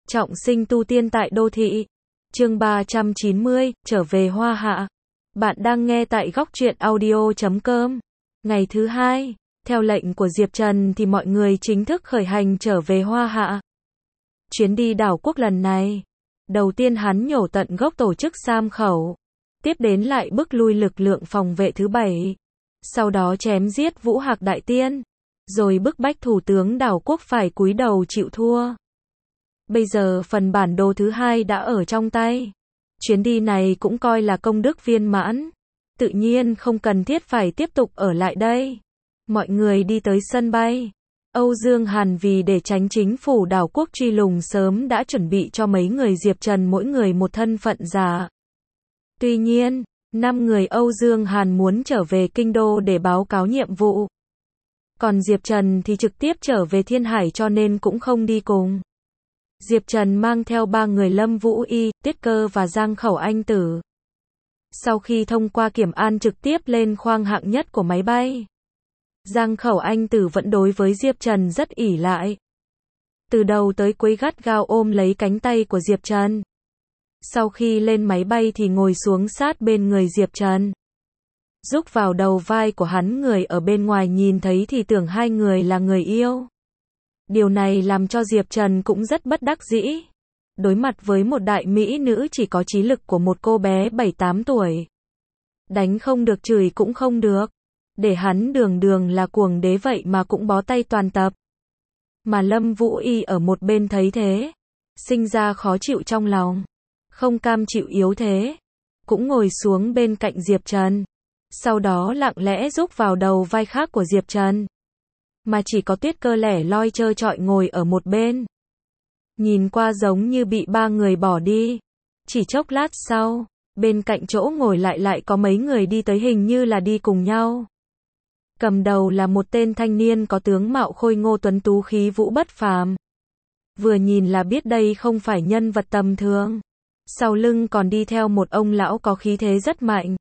Trọng sinh tu tiên tại đô thị. Chương 390, trở về Hoa Hạ. Bạn đang nghe tại góc truyện audio.com. Ngày thứ hai, theo lệnh của Diệp Trần thì mọi người chính thức khởi hành trở về Hoa Hạ. Chuyến đi đảo quốc lần này, đầu tiên hắn nhổ tận gốc tổ chức Sam Khẩu, tiếp đến lại bức lui lực lượng phòng vệ thứ 7, sau đó chém giết Vũ Hạc Đại Tiên, rồi bức bách thủ tướng đảo quốc phải cúi đầu chịu thua. Bây giờ phần bản đồ thứ 2 đã ở trong tay. Chuyến đi này cũng coi là công đức viên mãn. Tự nhiên không cần thiết phải tiếp tục ở lại đây. Mọi người đi tới sân bay. Âu Dương Hàn vì để tránh chính phủ đảo quốc truy lùng sớm đã chuẩn bị cho mấy người Diệp Trần mỗi người một thân phận giả. Tuy nhiên, 5 người Âu Dương Hàn muốn trở về kinh đô để báo cáo nhiệm vụ. Còn Diệp Trần thì trực tiếp trở về Thiên Hải cho nên cũng không đi cùng. Diệp Trần mang theo 3 người Lâm Vũ Y, Tiết Cơ và Giang Khẩu Anh Tử. Sau khi thông qua kiểm an trực tiếp lên khoang hạng nhất của máy bay. Giang Khẩu Anh Tử vẫn đối với Diệp Trần rất ỷ lại. Từ đầu tới cuối gắt gao ôm lấy cánh tay của Diệp Trần. Sau khi lên máy bay thì ngồi xuống sát bên người Diệp Trần. Rúc vào đầu vai của hắn, người ở bên ngoài nhìn thấy thì tưởng hai người là người yêu. Điều này làm cho Diệp Trần cũng rất bất đắc dĩ. Đối mặt với một đại mỹ nữ chỉ có trí lực của một cô bé 7-8 tuổi. Đánh không được chửi cũng không được. Để hắn đường đường là cuồng đế vậy mà cũng bó tay toàn tập. Mà Lâm Vũ Y ở một bên thấy thế, sinh ra khó chịu trong lòng. Không cam chịu yếu thế. Cũng ngồi xuống bên cạnh Diệp Trần. Sau đó lặng lẽ rúc vào đầu vai khác của Diệp Trần. Mà chỉ có Tuyết Cơ lẻ loi trơ trọi ngồi ở một bên. Nhìn qua giống như bị 3 người bỏ đi. Chỉ chốc lát sau, bên cạnh chỗ ngồi lại có mấy người đi tới, hình như là đi cùng nhau. Cầm đầu là một tên thanh niên có tướng mạo khôi ngô tuấn tú, khí vũ bất phàm. Vừa nhìn là biết đây không phải nhân vật tầm thường. Sau lưng còn đi theo một ông lão có khí thế rất mạnh.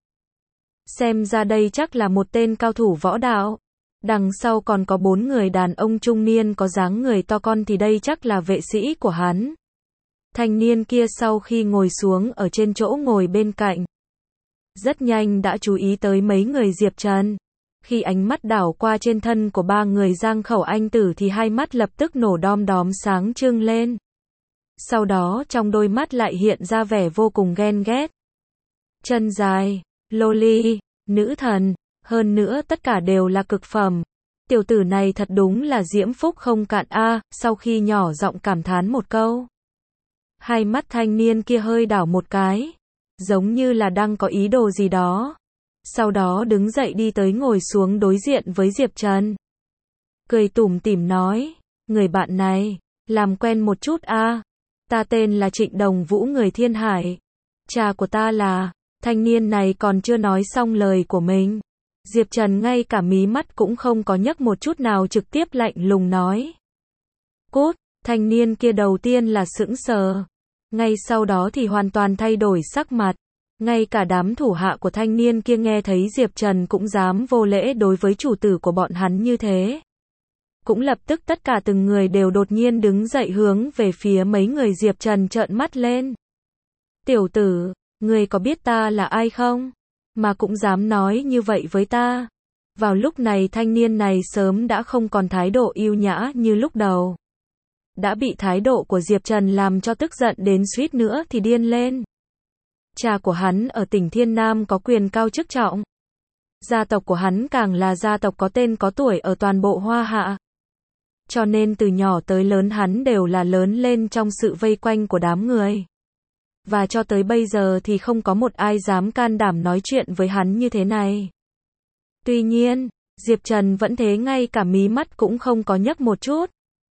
Xem ra đây chắc là một tên cao thủ võ đạo. Đằng sau còn có 4 người đàn ông trung niên có dáng người to con, thì đây chắc là vệ sĩ của hắn. Thanh niên kia sau khi ngồi xuống ở trên chỗ ngồi bên cạnh, rất nhanh đã chú ý tới mấy người Diệp Trần. Khi ánh mắt đảo qua trên thân của 3 người Giang Khẩu Anh Tử thì hai mắt lập tức nổ đom đóm sáng trưng lên. Sau đó trong đôi mắt lại hiện ra vẻ vô cùng ghen ghét. Chân dài, loli, nữ thần. Hơn nữa tất cả đều là cực phẩm. Tiểu tử này thật đúng là diễm phúc không cạn a. Sau khi nhỏ giọng cảm thán một câu, hai mắt thanh niên kia hơi đảo một cái, giống như là đang có ý đồ gì đó. Sau đó đứng dậy đi tới ngồi xuống đối diện với Diệp Trần. Cười tủm tỉm nói, người bạn này, làm quen một chút a. Ta tên là Trịnh Đồng Vũ, người Thiên Hải. Cha của ta là... Thanh niên này còn chưa nói xong lời của mình. Diệp Trần ngay cả mí mắt cũng không có nhấc một chút nào, trực tiếp lạnh lùng nói. Cút. Thanh niên kia đầu tiên là sững sờ. Ngay sau đó thì hoàn toàn thay đổi sắc mặt. Ngay cả đám thủ hạ của thanh niên kia nghe thấy Diệp Trần cũng dám vô lễ đối với chủ tử của bọn hắn như thế. Cũng lập tức tất cả từng người đều đột nhiên đứng dậy hướng về phía mấy người Diệp Trần trợn mắt lên. Tiểu tử, ngươi có biết ta là ai không? Mà cũng dám nói như vậy với ta. Vào lúc này thanh niên này sớm đã không còn thái độ yêu nhã như lúc đầu. Đã bị thái độ của Diệp Trần làm cho tức giận đến suýt nữa thì điên lên. Cha của hắn ở tỉnh Thiên Nam có quyền cao chức trọng. Gia tộc của hắn càng là gia tộc có tên có tuổi ở toàn bộ Hoa Hạ. Cho nên từ nhỏ tới lớn hắn đều là lớn lên trong sự vây quanh của đám người. Và cho tới bây giờ thì không có một ai dám can đảm nói chuyện với hắn như thế này. Tuy nhiên, Diệp Trần vẫn thế, ngay cả mí mắt cũng không có nhấc một chút.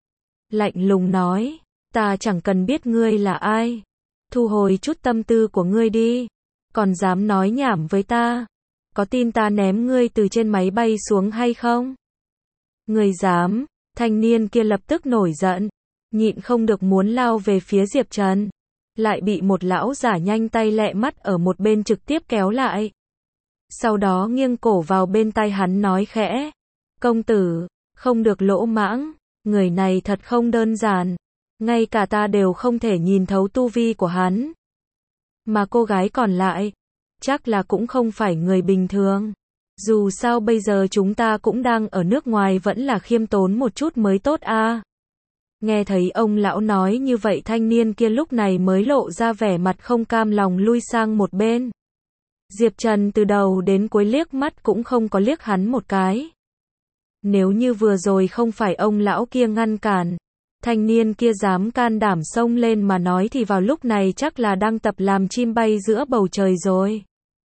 Lạnh lùng nói, ta chẳng cần biết ngươi là ai. Thu hồi chút tâm tư của ngươi đi. Còn dám nói nhảm với ta. Có tin ta ném ngươi từ trên máy bay xuống hay không? Ngươi dám. Thanh niên kia lập tức nổi giận. Nhịn không được muốn lao về phía Diệp Trần. Lại bị một lão giả nhanh tay lẹ mắt ở một bên trực tiếp kéo lại. Sau đó nghiêng cổ vào bên tai hắn nói khẽ. Công tử, không được lỗ mãng, người này thật không đơn giản. Ngay cả ta đều không thể nhìn thấu tu vi của hắn. Mà cô gái còn lại, chắc là cũng không phải người bình thường. Dù sao bây giờ chúng ta cũng đang ở nước ngoài, vẫn là khiêm tốn một chút mới tốt a. Nghe thấy ông lão nói như vậy, thanh niên kia lúc này mới lộ ra vẻ mặt không cam lòng lui sang một bên. Diệp Trần từ đầu đến cuối liếc mắt cũng không có liếc hắn một cái. Nếu như vừa rồi không phải ông lão kia ngăn cản, thanh niên kia dám can đảm xông lên mà nói thì vào lúc này chắc là đang tập làm chim bay giữa bầu trời rồi.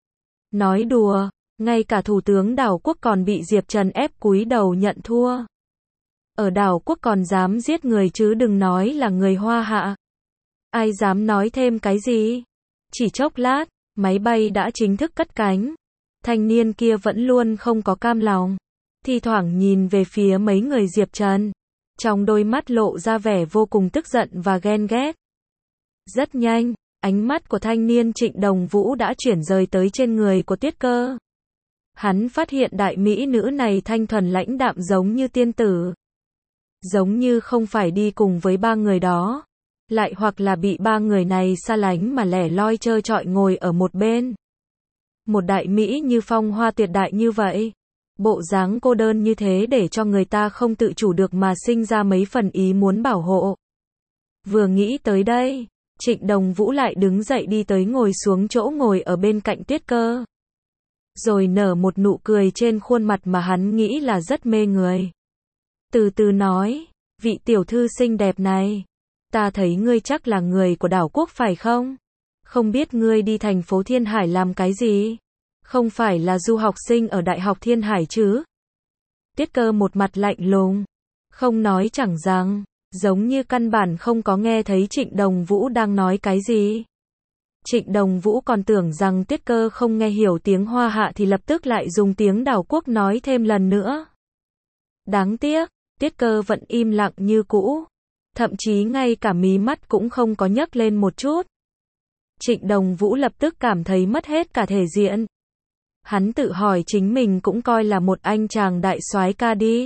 Nói đùa, ngay cả thủ tướng đảo quốc còn bị Diệp Trần ép cúi đầu nhận thua. Ở đảo quốc còn dám giết người chứ đừng nói là người Hoa Hạ. Ai dám nói thêm cái gì? Chỉ chốc lát, máy bay đã chính thức cất cánh. Thanh niên kia vẫn luôn không có cam lòng. Thi thoảng nhìn về phía mấy người Diệp Trần. Trong đôi mắt lộ ra vẻ vô cùng tức giận và ghen ghét. Rất nhanh, ánh mắt của thanh niên Trịnh Đồng Vũ đã chuyển rời tới trên người của Tuyết Cơ. Hắn phát hiện đại mỹ nữ này thanh thuần lãnh đạm giống như tiên tử. Giống như không phải đi cùng với ba người đó. Lại hoặc là bị ba người này xa lánh mà lẻ loi trơ trọi ngồi ở một bên. Một đại mỹ như phong hoa tuyệt đại như vậy. Bộ dáng cô đơn như thế để cho người ta không tự chủ được mà sinh ra mấy phần ý muốn bảo hộ. Vừa nghĩ tới đây, Trịnh Đồng Vũ lại đứng dậy đi tới ngồi xuống chỗ ngồi ở bên cạnh Tuyết Cơ. Rồi nở một nụ cười trên khuôn mặt mà hắn nghĩ là rất mê người. Từ từ nói, vị tiểu thư xinh đẹp này, ta thấy ngươi chắc là người của đảo quốc phải không? Không biết ngươi đi thành phố Thiên Hải làm cái gì? Không phải là du học sinh ở Đại học Thiên Hải chứ? Tuyết Cơ một mặt lạnh lùng, không nói chẳng rằng, giống như căn bản không có nghe thấy Trịnh Đồng Vũ đang nói cái gì. Trịnh Đồng Vũ còn tưởng rằng Tuyết Cơ không nghe hiểu tiếng Hoa Hạ thì lập tức lại dùng tiếng đảo quốc nói thêm lần nữa. Đáng tiếc, Tuyết Cơ vẫn im lặng như cũ, thậm chí ngay cả mí mắt cũng không có nhấc lên một chút. Trịnh Đồng Vũ lập tức cảm thấy mất hết cả thể diện. Hắn tự hỏi chính mình cũng coi là một anh chàng đại soái ca đi.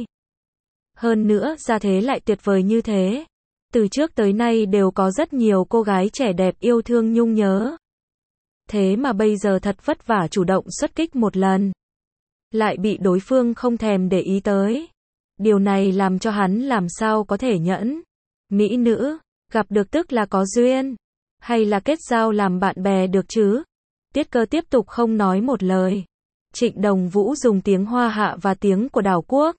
Hơn nữa, gia thế lại tuyệt vời như thế. Từ trước tới nay đều có rất nhiều cô gái trẻ đẹp yêu thương nhung nhớ. Thế mà bây giờ thật vất vả chủ động xuất kích một lần. Lại bị đối phương không thèm để ý tới. Điều này làm cho hắn làm sao có thể nhẫn. Mỹ nữ, gặp được tức là có duyên. Hay là kết giao làm bạn bè được chứ? Tuyết Cơ tiếp tục không nói một lời. Trịnh Đồng Vũ dùng tiếng Hoa Hạ và tiếng của đảo quốc.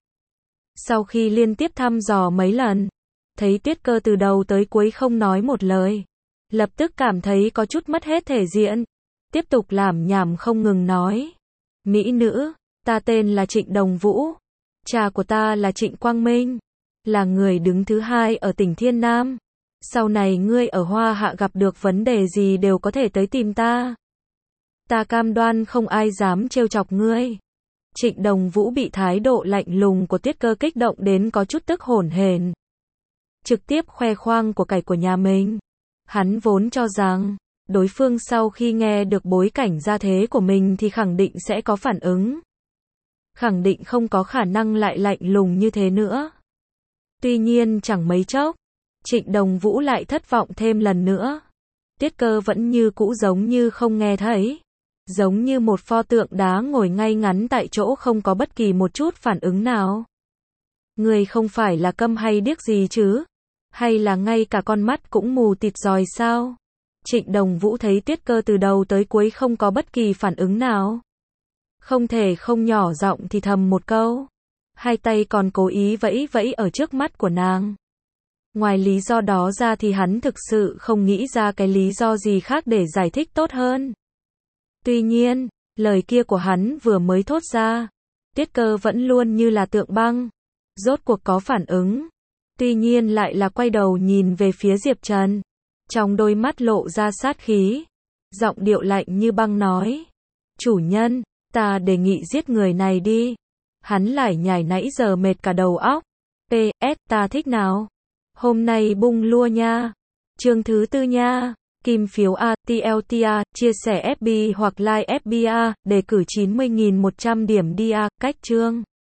Sau khi liên tiếp thăm dò mấy lần, thấy Tuyết Cơ từ đầu tới cuối không nói một lời, lập tức cảm thấy có chút mất hết thể diện. Tiếp tục lảm nhảm không ngừng nói. Mỹ nữ, ta tên là Trịnh Đồng Vũ. Cha của ta là Trịnh Quang Minh. Là người đứng thứ hai ở tỉnh Thiên Nam. Sau này ngươi ở Hoa Hạ gặp được vấn đề gì đều có thể tới tìm ta. Ta cam đoan không ai dám trêu chọc ngươi. Trịnh Đồng Vũ bị thái độ lạnh lùng của Tuyết Cơ kích động đến có chút tức hổn hển. Trực tiếp khoe khoang của cải của nhà mình. Hắn vốn cho rằng, đối phương sau khi nghe được bối cảnh gia thế của mình thì khẳng định sẽ có phản ứng. Khẳng định không có khả năng lại lạnh lùng như thế nữa. Tuy nhiên chẳng mấy chốc, Trịnh Đồng Vũ lại thất vọng thêm lần nữa. Tuyết Cơ vẫn như cũ giống như không nghe thấy. Giống như một pho tượng đá ngồi ngay ngắn tại chỗ không có bất kỳ một chút phản ứng nào. Người không phải là câm hay điếc gì chứ? Hay là ngay cả con mắt cũng mù tịt rồi sao? Trịnh Đồng Vũ thấy Tuyết Cơ từ đầu tới cuối không có bất kỳ phản ứng nào. Không thể không nhỏ giọng thì thầm một câu. Hai tay còn cố ý vẫy vẫy ở trước mắt của nàng. Ngoài lý do đó ra thì hắn thực sự không nghĩ ra cái lý do gì khác để giải thích tốt hơn. Tuy nhiên, lời kia của hắn vừa mới thốt ra, Tuyết Cơ vẫn luôn như là tượng băng. Rốt cuộc có phản ứng. Tuy nhiên lại là quay đầu nhìn về phía Diệp Trần. Trong đôi mắt lộ ra sát khí. Giọng điệu lạnh như băng nói. Chủ nhân, ta đề nghị giết người này đi. Hắn lải nhải nãy giờ mệt cả đầu óc. PS, ta thích nào? Hôm nay bung lua nha. Chương thứ 4 nha. Kim phiếu A, TLTA, chia sẻ FB hoặc like FBA, đề cử 90.100 điểm đi A, cách chương.